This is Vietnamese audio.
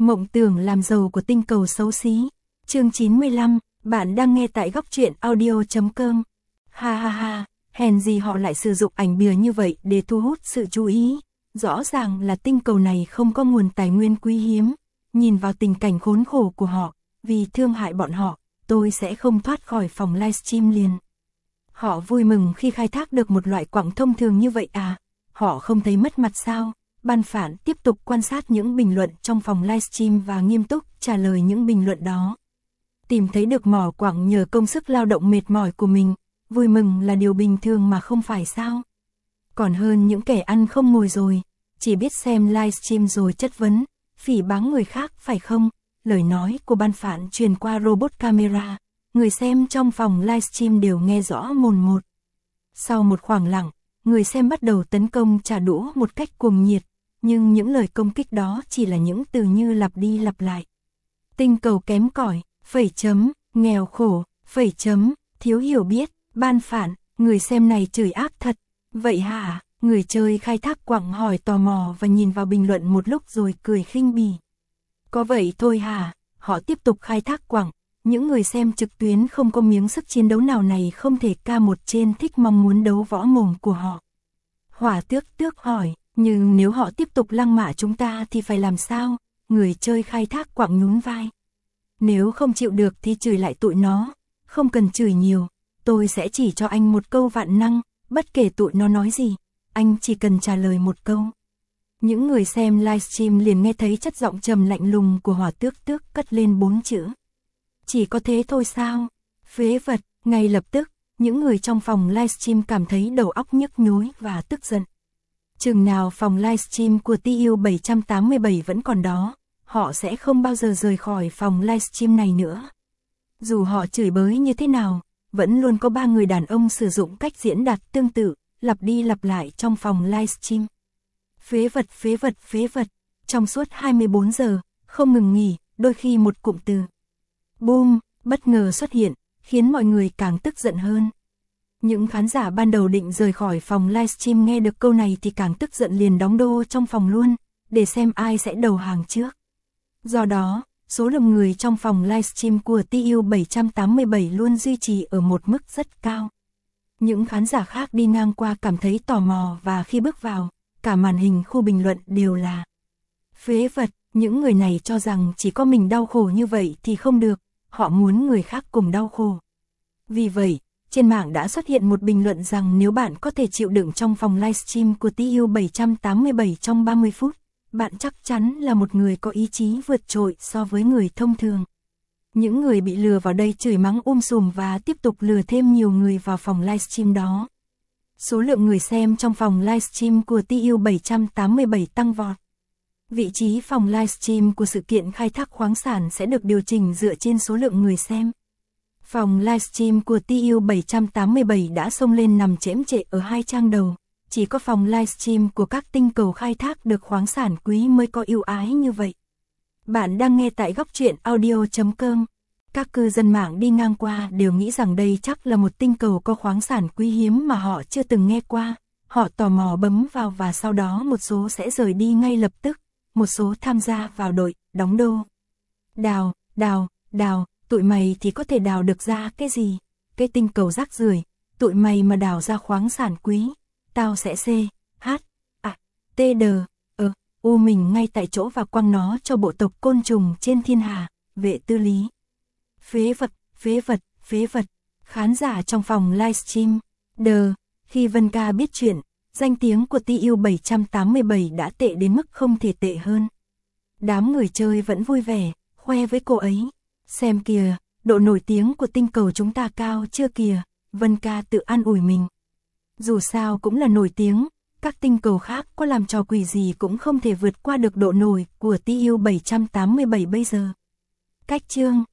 Mộng tưởng làm giàu của tinh cầu xấu xí. Chương 95, bạn đang nghe tại góc truyện audio.com. Ha ha ha, hèn gì họ lại sử dụng ảnh bìa như vậy để thu hút sự chú ý. Rõ ràng là tinh cầu này không có nguồn tài nguyên quý hiếm. Nhìn vào tình cảnh khốn khổ của họ, vì thương hại bọn họ, tôi sẽ không thoát khỏi phòng livestream liền. Họ vui mừng khi khai thác được một loại quặng thông thường như vậy à? Họ không thấy mất mặt sao? Ban phản tiếp tục quan sát những bình luận trong phòng livestream và nghiêm túc trả lời những bình luận đó. Tìm thấy được mỏ quặng nhờ công sức lao động mệt mỏi của mình, vui mừng là điều bình thường mà không phải sao? Còn hơn những kẻ ăn không ngồi rồi, chỉ biết xem livestream rồi chất vấn, phỉ báng người khác phải không? Lời nói của ban phản truyền qua robot camera, người xem trong phòng livestream đều nghe rõ mồn một. Sau một khoảng lặng, người xem bắt đầu tấn công trả đũa một cách cuồng nhiệt, nhưng những lời công kích đó chỉ là những từ như lặp đi lặp lại. Tinh cầu kém cỏi, phẩy chấm, nghèo khổ, phẩy chấm, thiếu hiểu biết, ban phản, người xem này chửi ác thật. Vậy hả? Người chơi khai thác quặng hỏi tò mò và nhìn vào bình luận một lúc rồi cười khinh bỉ. Có vậy thôi hả? Họ tiếp tục khai thác quặng. Những người xem trực tuyến không có miếng sức chiến đấu nào này không thể ca một trên thích mong muốn đấu võ mồm của họ. Hỏa tước tước hỏi, nhưng nếu họ tiếp tục lăng mạ chúng ta thì phải làm sao? Người chơi khai thác quặng nhún vai. Nếu không chịu được thì chửi lại tụi nó. Không cần chửi nhiều, tôi sẽ chỉ cho anh một câu vạn năng, bất kể tụi nó nói gì, anh chỉ cần trả lời một câu. Những người xem livestream liền nghe thấy chất giọng trầm lạnh lùng của hỏa tước tước cất lên 4 chữ. Chỉ có thế thôi sao? Phế vật. Ngay lập tức, những người trong phòng livestream cảm thấy đầu óc nhức nhối và tức giận. Chừng nào phòng livestream của TU 787 vẫn còn đó, họ sẽ không bao giờ rời khỏi phòng livestream này nữa. Dù họ chửi bới như thế nào, vẫn luôn có 3 người đàn ông sử dụng cách diễn đạt tương tự, lặp đi lặp lại trong phòng livestream. Phế vật, phế vật, phế vật, trong suốt 24 giờ, không ngừng nghỉ, đôi khi một cụm từ. Boom, bất ngờ xuất hiện, khiến mọi người càng tức giận hơn. Những khán giả ban đầu định rời khỏi phòng livestream nghe được câu này thì càng tức giận liền đóng đô trong phòng luôn, để xem ai sẽ đầu hàng trước. Do đó, số lượng người trong phòng livestream của TU 787 luôn duy trì ở một mức rất cao. Những khán giả khác đi ngang qua cảm thấy tò mò và khi bước vào, cả màn hình khu bình luận đều là phế vật. Những người này cho rằng chỉ có mình đau khổ như vậy thì không được, họ muốn người khác cùng đau khổ. Vì vậy, trên mạng đã xuất hiện một bình luận rằng nếu bạn có thể chịu đựng trong phòng livestream của TU 787 trong 30 phút, bạn chắc chắn là một người có ý chí vượt trội so với người thông thường. Những người bị lừa vào đây chửi mắng sùm và tiếp tục lừa thêm nhiều người vào phòng livestream đó. Số lượng người xem trong phòng livestream của TU 787 tăng vọt. Vị trí phòng livestream của sự kiện khai thác khoáng sản sẽ được điều chỉnh dựa trên số lượng người xem. Phòng livestream của TU 787 đã xông lên nằm chễm chệ ở 2 trang đầu. Chỉ có phòng livestream của các tinh cầu khai thác được khoáng sản quý mới có ưu ái như vậy. Bạn đang nghe tại góc truyện audio.com. Các cư dân mạng đi ngang qua đều nghĩ rằng đây chắc là một tinh cầu có khoáng sản quý hiếm mà họ chưa từng nghe qua. Họ tò mò bấm vào và sau đó một số sẽ rời đi ngay lập tức. Một số tham gia vào đội, đóng đô. Đào, đào, đào, tụi mày thì có thể đào được ra cái gì? Cái tinh cầu rác rưởi, tụi mày mà đào ra khoáng sản quý, tao sẽ C, H, A, T, D, U mình ngay tại chỗ và quăng nó cho bộ tộc côn trùng trên thiên hà, vệ tư lý. Phế vật, phế vật, phế vật, khán giả trong phòng livestream. Khi Vân Ca biết chuyện, danh tiếng của TU 787 đã tệ đến mức không thể tệ hơn. Đám người chơi vẫn vui vẻ, khoe với cô ấy. Xem kìa, độ nổi tiếng của tinh cầu chúng ta cao chưa kìa, Vân Ca tự an ủi mình. Dù sao cũng là nổi tiếng, các tinh cầu khác có làm trò quỷ gì cũng không thể vượt qua được độ nổi của TU 787 bây giờ. Cách chương